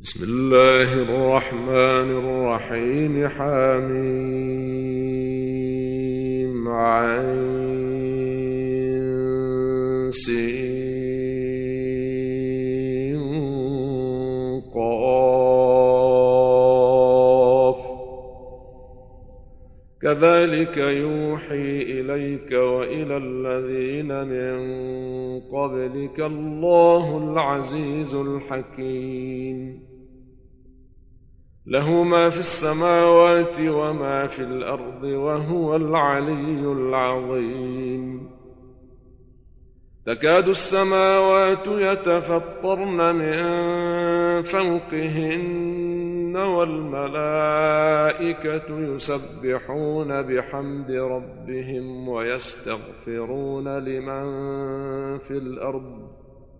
بسم الله الرحمن الرحيم. حميم عين سين قاف كذلك يوحي إليك وإلى الذين من قبلك الله العزيز الحكيم. له ما في السماوات وما في الأرض وهو العلي العظيم. تكاد السماوات يتفطرن من فوقهن والملائكة يسبحون بحمد ربهم ويستغفرون لمن في الأرض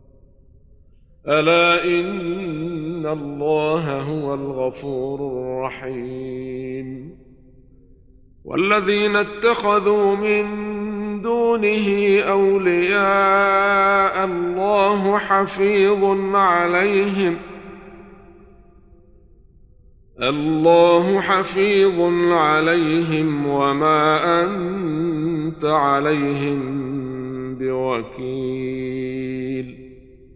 ألا إن الله هو الغفور الرحيم. والذين اتخذوا من دونه أولياء الله حفيظ عليهم وما أنت عليهم بوكيل.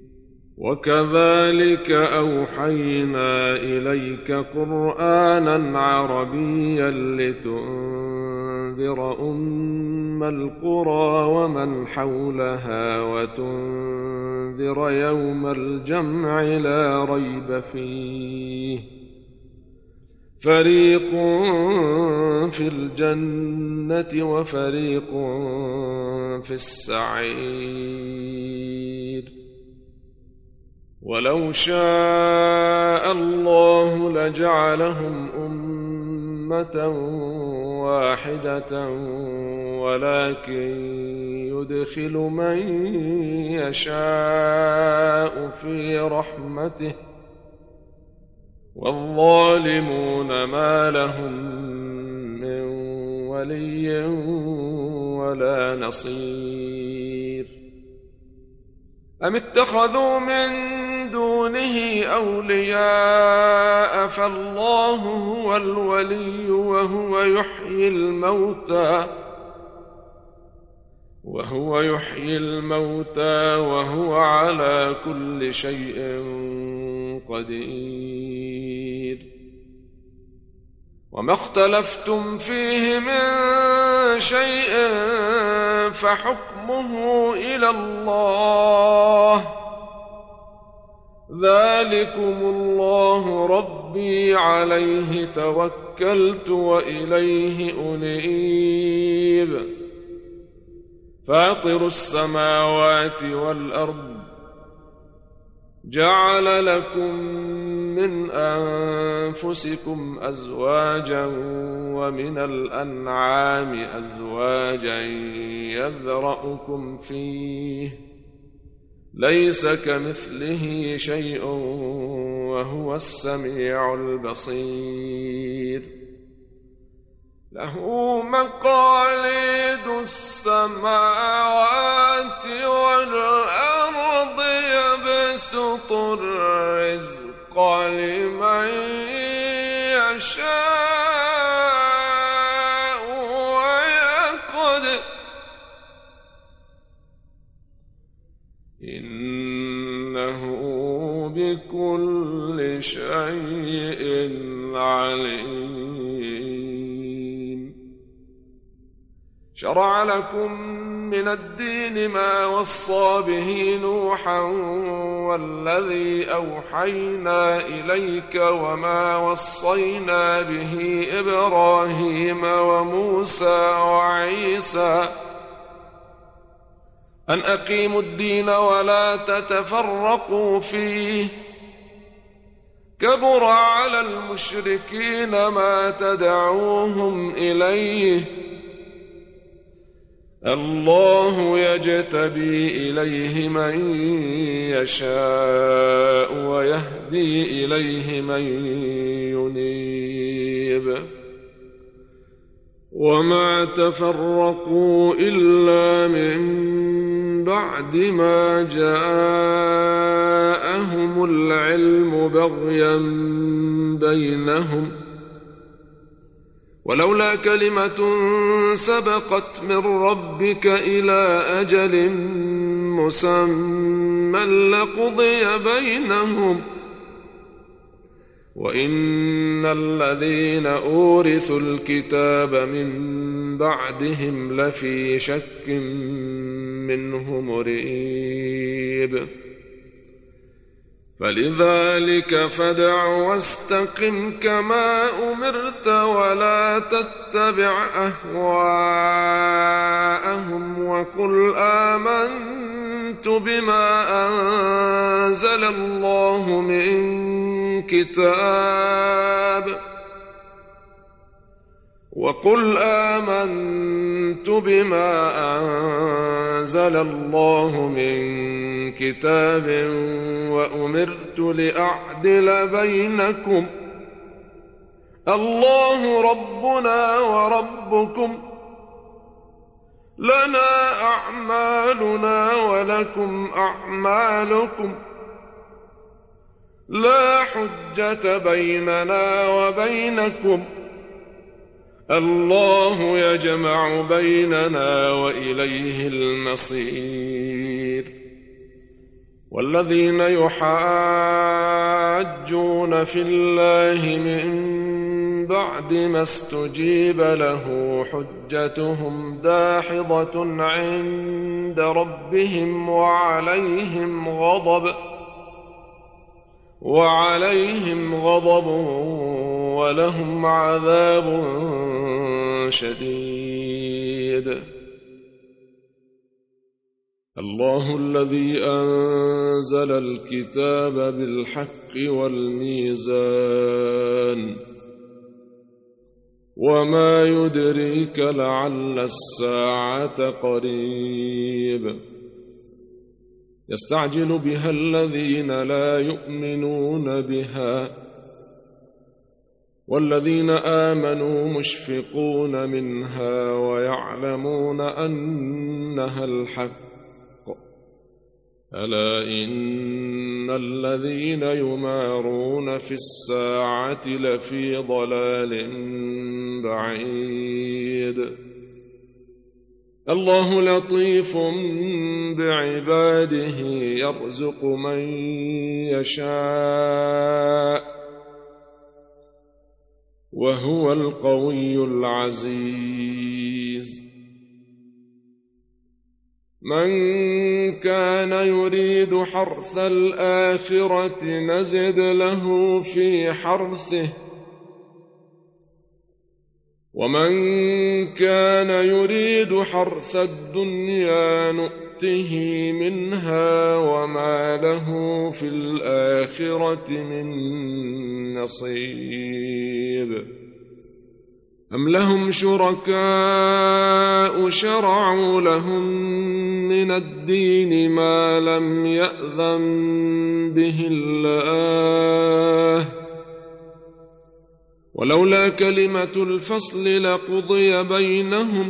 وكذلك أوحينا إليك قرآنا عربيا لتنذر أم القرى ومن حولها وتنذر يوم الجمع لا ريب فيه فريق في الجنة وفريق في السعير. ولو شاء الله لجعلهم أمة واحدة ولكن يدخل من يشاء في رحمته والظالمون ما لهم من ولي ولا نصير. أم اتخذوا من دونه أولياء فالله هو الولي وهو يحيي الموتى وهو على كل شيء قدير. وما اختلفتم فيه من شيء فحكمه إلى الله ذلكم الله ربي عليه توكلت وإليه أنيب. فاطر السماوات والأرض جعل لكم من أنفسكم أزواجا ومن الأنعام أزواجا يذرأكم فيه ليس كمثله شيء وهو السميع البصير. له مقاليد السماوات والأرض يبسط الرزق لمن يشاء ويقدر إنه بكل شيء عليم. شرع لكم من الدين ما وصى به نوحا والذي أوحينا إليك وما وصينا به إبراهيم وموسى وعيسى أن أقيموا الدين ولا تتفرقوا فيه كبر على المشركين ما تدعوهم إليه الله يجتبي إليه من يشاء ويهدي إليه من ينيب. وما تفرقوا إلا من بعد ما جاءهم العلم بغيا بينهم ولولا كلمة سبقت من ربك إلى أجل مسمى لقضي بينهم وإن الذين أورثوا الكتاب من بعدهم لفي شك منه مريب فلذلك فادع واستقم كما أمرت ولا تتبع أهواءهم وقل آمنت بما أنزل الله من كتاب وأمرت لأعدل بينكم الله ربنا وربكم لنا أعمالنا ولكم أعمالكم لا حجة بيننا وبينكم الله يجمع بيننا وإليه المصير والذين يحاجون في الله من بعد ما استجيب له حجتهم داحضة عند ربهم وعليهم غضب ولهم عذاب شديد الله الذي أنزل الكتاب بالحق والميزان وما يدريك لعل الساعة قريب يستعجل بها الذين لا يؤمنون بها والذين آمنوا مشفقون منها ويعلمون أنها الحق ألا إن الذين يمارون في الساعة لفي ضلال بعيد الله لطيف بعباده يرزق من يشاء وهو القوي العزيز من كان يريد حرث الآخرة نزد له في حرثه ومن كان يريد حرث الدنيا نؤته منها وما له في الآخرة من نصيب أم لهم شركاء شرعوا لهم من الدين ما لم يأذن به الله ولولا كلمة الفصل لقضي بينهم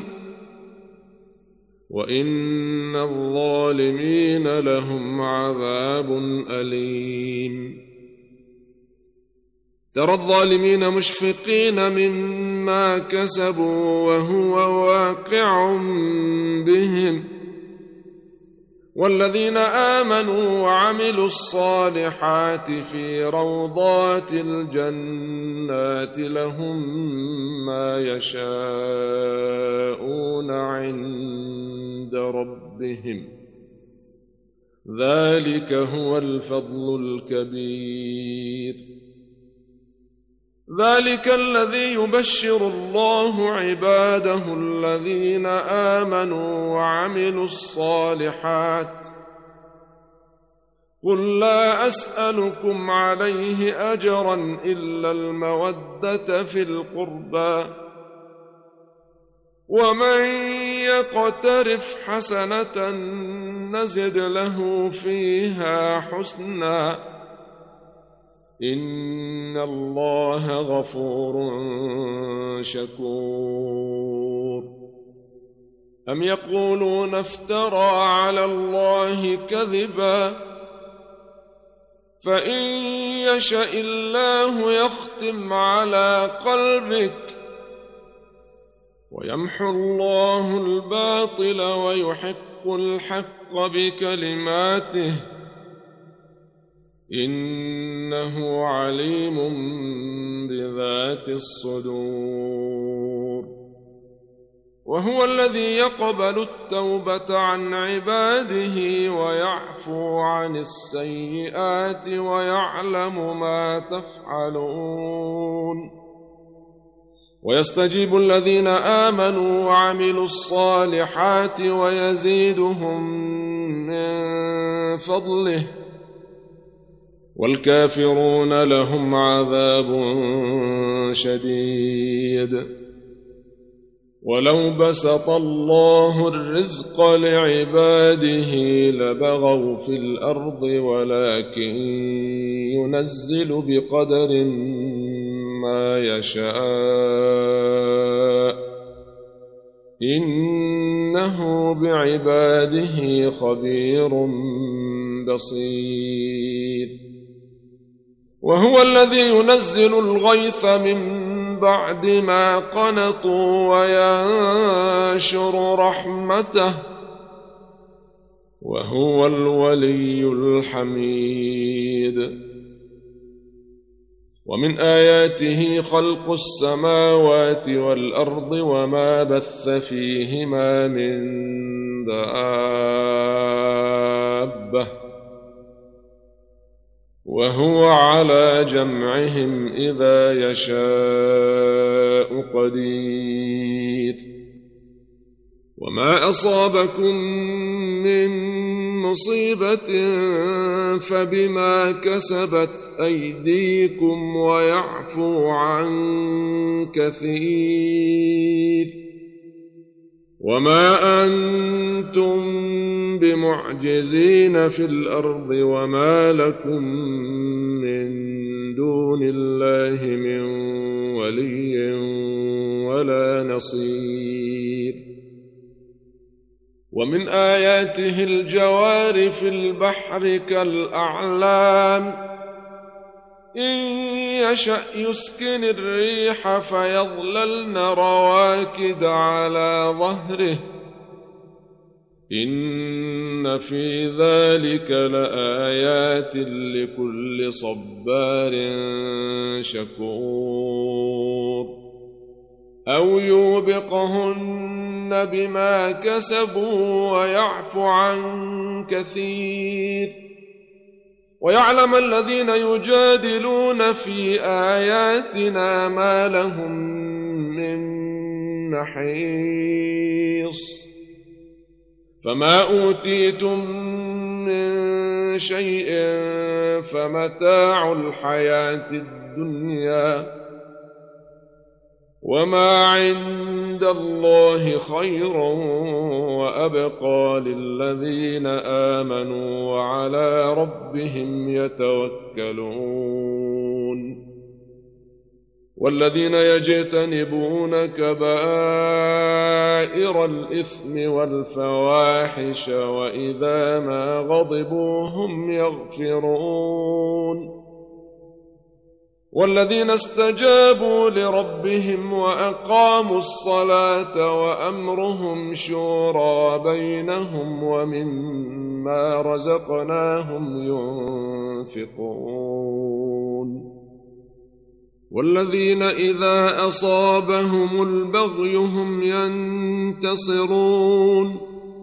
وإن الظالمين لهم عذاب أليم ترى الظالمين مشفقين مما كسبوا وهو واقع بهم والذين آمنوا وعملوا الصالحات في روضات الجنات لهم ما يشاءون عند ربهم ذلك هو الفضل الكبير ذلك الذي يبشر الله عباده الذين آمنوا وعملوا الصالحات قل لا أسألكم عليه أجرا إلا المودة في القربى ومن يقترف حسنة نزد له فيها حسنا إن الله غفور شكور. أم يقولون افترى على الله كذبا فإن يشأ الله يختم على قلبك ويمحو الله الباطل ويحق الحق بكلماته إنه عليم بذات الصدور. وهو الذي يقبل التوبة عن عباده ويعفو عن السيئات ويعلم ما تفعلون. ويستجيب الذين آمنوا وعملوا الصالحات ويزيدهم من فضله والكافرون لهم عذاب شديد. ولو بسط الله الرزق لعباده لبغوا في الأرض ولكن ينزل بقدر ما يشاء إنه بعباده خبير بصير. وهو الذي ينزل الغيث من بعد ما قنطوا وينشر رحمته وهو الولي الحميد. ومن آياته خلق السماوات والأرض وما بث فيهما من دابة وهو على جمعهم إذا يشاء قدير. وما أصابكم من مصيبة فبما كسبت أيديكم ويعفو عن كثير. وما أنتم بمعجزين في الأرض وما لكم من دون الله من ولي ولا نصير. ومن آياته الجوار في البحر كالأعلام إن يشأ يسكن الريح فيظللن رواكد على ظهره إن في ذلك لآيات لكل صبار شكور. أو يوبقهن بما كسبوا ويعفو عن كثير. ويعلم الذين يجادلون في آياتنا ما لهم من محيص. فما أوتيتم من شيء فمتاع الحياة الدنيا وما عند الله خير وأبقى للذين آمنوا وعلى ربهم يتوكلون. والذين يجتنبون كبائر الإثم والفواحش وإذا ما غضبوا هم يغفرون. والذين استجابوا لربهم وأقاموا الصلاة وأمرهم شورى بينهم ومما رزقناهم ينفقون. والذين إذا أصابهم البغي هم ينتصرون.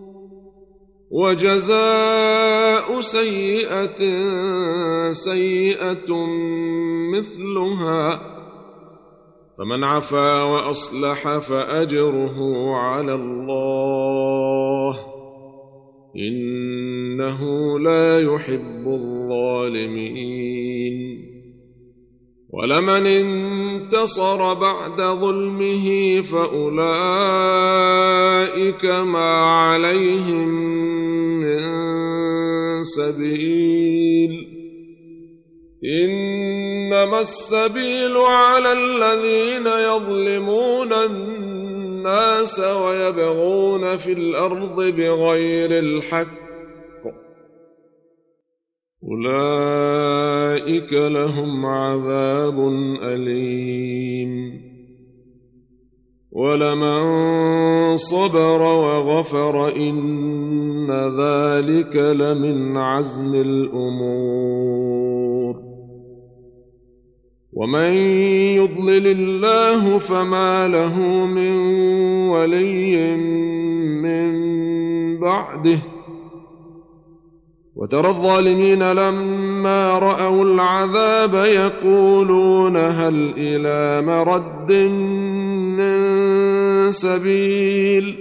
وجزاء سيئة سيئة مثلها فمن عفا وأصلح فأجره على الله إنه لا يحب الظالمين. ولمن انتصر بعد ظلمه فأولئك ما عليهم من سبيل إنما السبيل على الذين يظلمون الناس ويبغون في الأرض بغير الحق أولئك لهم عذاب أليم ولمن صبر وغفر إن ذلك لمن عزم الأمور ومن يضلل الله فما له من ولي من بعده وترى الظالمين لما رأوا العذاب يقولون هل إلى مرد من سبيل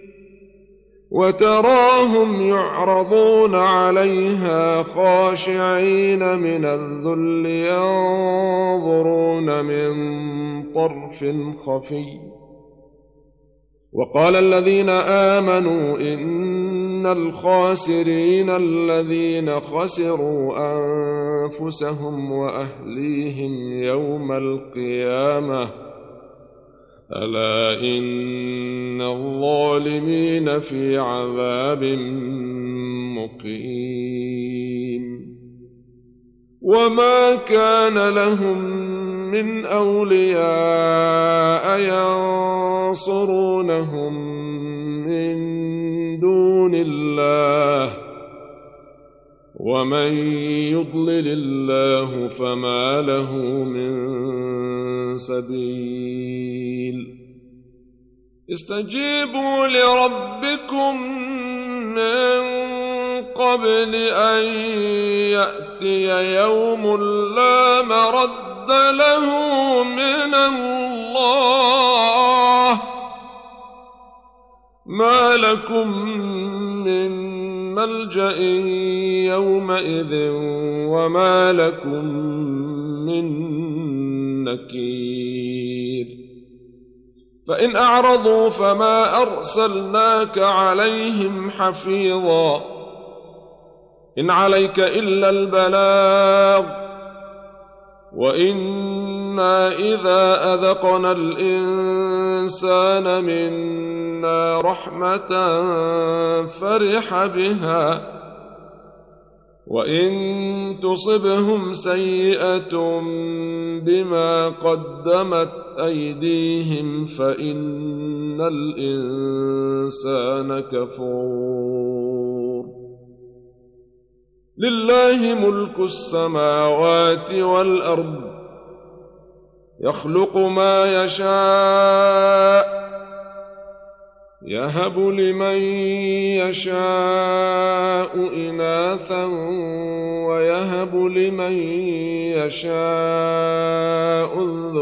وتراهم يعرضون عليها خاشعين من الذل ينظرون من طرف خفي وقال الذين آمنوا إن الخاسرين الذين خسروا أنفسهم وأهليهم يوم القيامة ألا إن الظالمين في عذاب مقيم وما كان لهم من أولياء ينصرونهم من دون الله ومن يضلل الله فما له من سبيل استجيبوا لربكم من قبل أن يأتي يوم لا مرد له من الله ما لكم من ملجأ يومئذ وما لكم من نكير فإن أعرضوا فما أرسلناك عليهم حفيظا إن عليك إلا البلاغ وإنا إذا أذقنا الإنسان منا رحمة فرح بها وإن تصبهم سيئة بما قدمت أيديهم فإن الإنسان كفور لله ملك السماوات والأرض يخلق ما يشاء يهب لمن يشاء إناثا ويهب لمن يشاء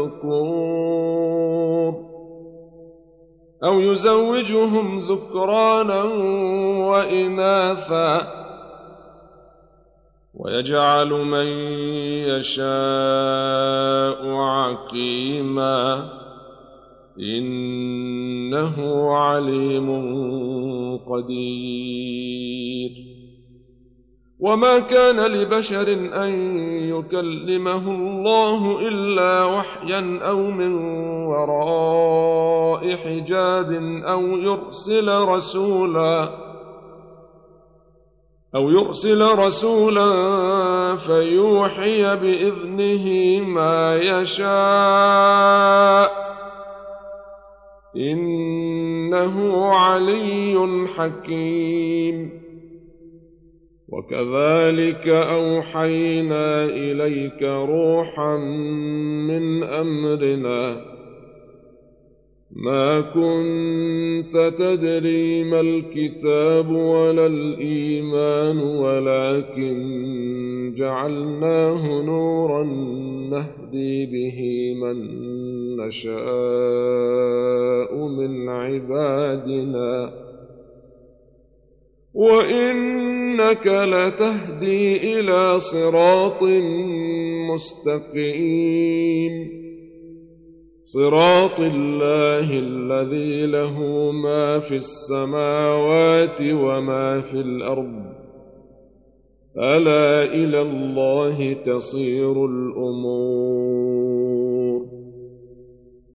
الذكور أو يزوجهم ذكرانا وإناثا ويجعل من يشاء عقيما إنه عليم قدير وما كان لبشر أن يكلمه الله إلا وحيا أو من وراء حجاب أو يرسل رسولا فيوحي بإذنه ما يشاء إنه علي حكيم وكذلك أوحينا إليك روحا من أمرنا ما كنت تدري ما الكتاب ولا الإيمان ولكن جعلناه نورا نهدي به من نشاء من عبادنا وإنك لتهدي إلى صراط مستقيم صراط الله الذي له ما في السماوات وما في الأرض ألا إلى الله تصير الأمور.